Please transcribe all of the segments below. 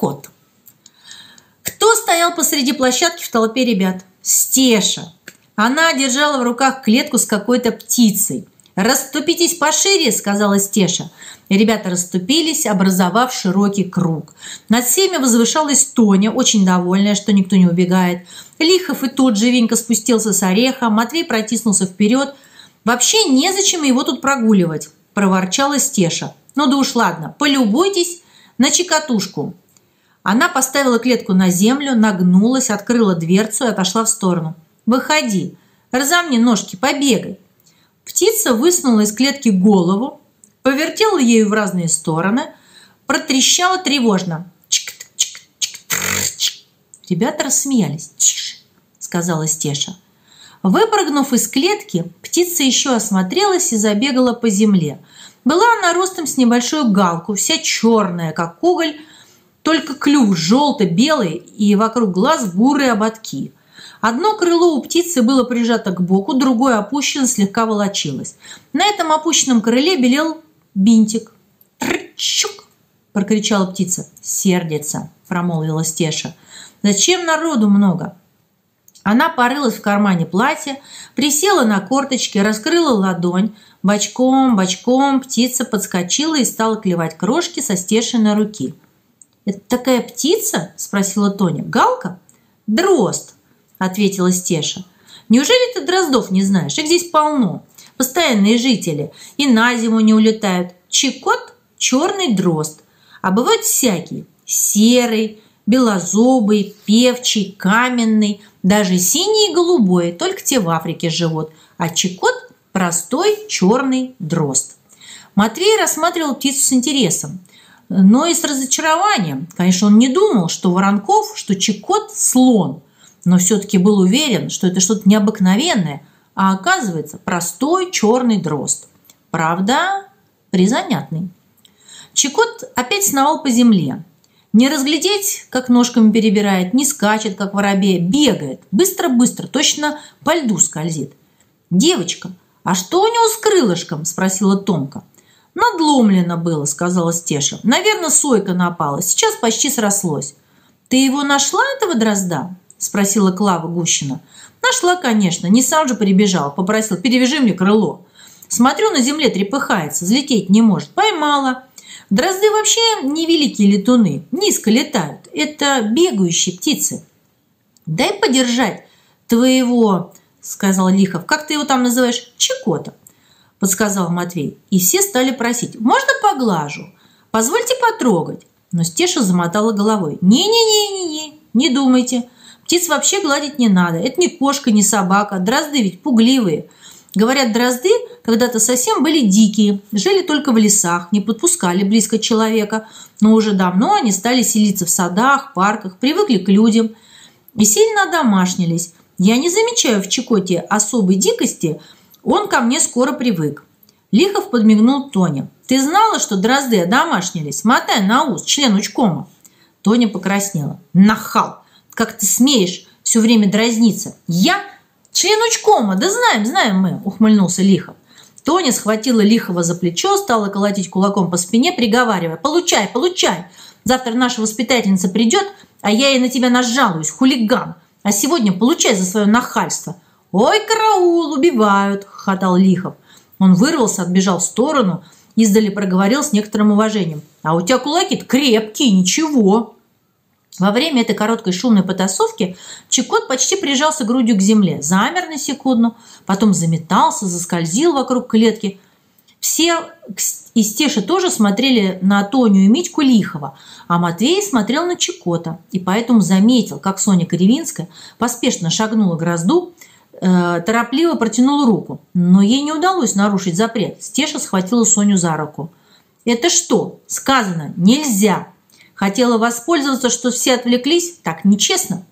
Чекот. Кто стоял посреди площадки в толпе ребят? Стеша. Она держала в руках клетку с какой-то птицей. «Расступитесь пошире», – сказала Стеша. Ребята расступились, образовав широкий круг. Над всеми возвышалась Тоня, очень довольная, что никто не убегает. Лихов и тот живенько спустился с ореха. Матвей протиснулся вперед. «Вообще незачем его тут прогуливать», – проворчала Стеша. «Ну да уж ладно, полюбуйтесь на Чекотушку». Она поставила клетку на землю, нагнулась, открыла дверцу и отошла в сторону. «Выходи, разомни ножки, побегай». Птица высунула из клетки голову, повертела ею в разные стороны, протрещала тревожно. Ребята рассмеялись. «Тише», – сказала Стеша. Выпрыгнув из клетки, птица еще осмотрелась и забегала по земле. Была она ростом с небольшую галку, вся черная, как уголь, только клюв желто-белый и вокруг глаз бурые ободки. Одно крыло у птицы было прижато к боку, другое опущено, слегка волочилось. На этом опущенном крыле белел бинтик. «Трчук!» – прокричала птица. «Сердится!» – промолвила Стеша. «Зачем народу много?» Она порылась в кармане платья, присела на корточки, раскрыла ладонь. Бочком птица подскочила и стала клевать крошки со Стешиной руки. «Это такая птица?» – спросила Тоня. «Галка?» «Дрозд», – ответила Стеша. «Неужели ты дроздов не знаешь? Их здесь полно. Постоянные жители. И на зиму не улетают. Чекот – черный дрозд. А бывают всякие. Серый, белозубый, певчий, каменный, даже синий и голубой. Только те в Африке живут. А чекот – простой черный дрозд». Матвей рассматривал птицу с интересом, но и с разочарованием. Конечно, он не думал, что Воронков, что чекот – слон, но все-таки был уверен, что это что-то необыкновенное, а оказывается простой черный дрозд. Правда, призанятный. Чекот опять сновал по земле. Не разглядеть, как ножками перебирает, не скачет, как воробей, бегает. Быстро-быстро, точно по льду скользит. «Девочка, а что у него с крылышком?» – спросила Томка. «Надломлено было», – сказала Стеша. «Наверное, сойка напала. Сейчас почти срослось». «Ты его нашла, этого дрозда?» – спросила Клава Гущина. «Нашла, конечно. Не сам же прибежал. Попросил, перевяжи мне крыло. Смотрю, на земле трепыхается, взлететь не может. Поймала. Дрозды вообще невеликие летуны, низко летают. Это бегающие птицы». «Дай подержать твоего», – сказал Лихов. «Как ты его там называешь?» «Чекота», – подсказал Матвей. И все стали просить: «Можно поглажу? Позвольте потрогать». Но Стеша замотала головой. «Не-не-не-не-не, не думайте. Птиц вообще гладить не надо. Это не кошка, не собака. Дрозды ведь пугливые. Говорят, дрозды когда-то совсем были дикие, жили только в лесах, не подпускали близко человека. Но уже давно они стали селиться в садах, парках, привыкли к людям и сильно одомашнились. Я не замечаю в Чекоте особой дикости, он ко мне скоро привык». Лихов подмигнул Тоне. «Ты знала, что дрозды одомашнились? Мотай на ус, член учкома». Тоня покраснела. «Нахал! Как ты смеешь все время дразниться? Я член учкома, да знаем мы», ухмыльнулся Лихов. Тоня схватила Лихова за плечо, стала колотить кулаком по спине, приговаривая: «Получай, получай! Завтра наша воспитательница придет, а я ей на тебя нажалуюсь, хулиган! А сегодня получай за свое нахальство!» «Ой, караул, убивают!» – хохотал Лихов. Он вырвался, отбежал в сторону, издали проговорил с некоторым уважением: «А у тебя кулаки-то крепкие, ничего!» Во время этой короткой шумной потасовки Чекот почти прижался грудью к земле, замер на секунду, потом заметался, заскользил вокруг клетки. Все из Стеши тоже смотрели на Тоню и Митьку Лихова, а Матвей смотрел на Чекота, и поэтому заметил, как Соня Кривинская поспешно шагнула к грозду, торопливо протянула руку, но ей не удалось нарушить запрет. Стеша схватила Соню за руку. «Это что? Сказано, нельзя! Хотела воспользоваться, что все отвлеклись? Так нечестно!»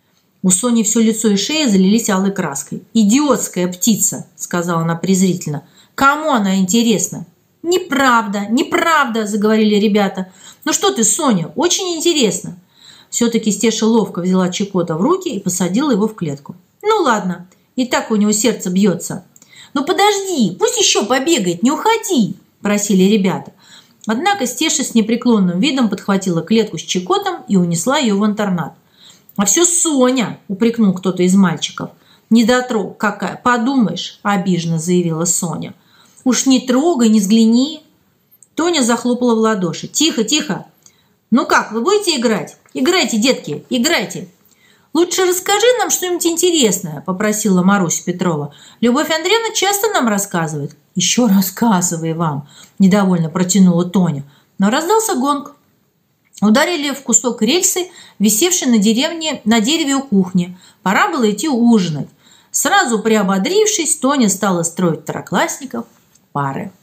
У Сони все лицо и шея залились алой краской. «Идиотская птица!» – сказала она презрительно. «Кому она интересна?» «Неправда, неправда!» – заговорили ребята. «Ну что ты, Соня, очень интересно!» Все-таки Стеша ловко взяла Чекота в руки и посадила его в клетку. «Ну ладно, и так у него сердце бьется». «Ну подожди, пусть еще побегает, не уходи!» – просили ребята. Однако Стеша с непреклонным видом подхватила клетку с Чекотом и унесла ее в интернат. «А все Соня!» – упрекнул кто-то из мальчиков. «Недотрог какая! Подумаешь!» – обиженно заявила Соня. «Уж не трогай, не взгляни!» Тоня захлопала в ладоши. «Тихо, тихо! Ну как, вы будете играть? Играйте, детки, играйте!» «Лучше расскажи нам что-нибудь интересное», – попросила Маруся Петрова. «Любовь Андреевна часто нам рассказывает». «Еще рассказывай вам», – недовольно протянула Тоня. Но раздался гонг. Ударили в кусок рельсы, висевший на дереве у кухни. Пора было идти ужинать. Сразу приободрившись, Тоня стала строить второклассников в пары.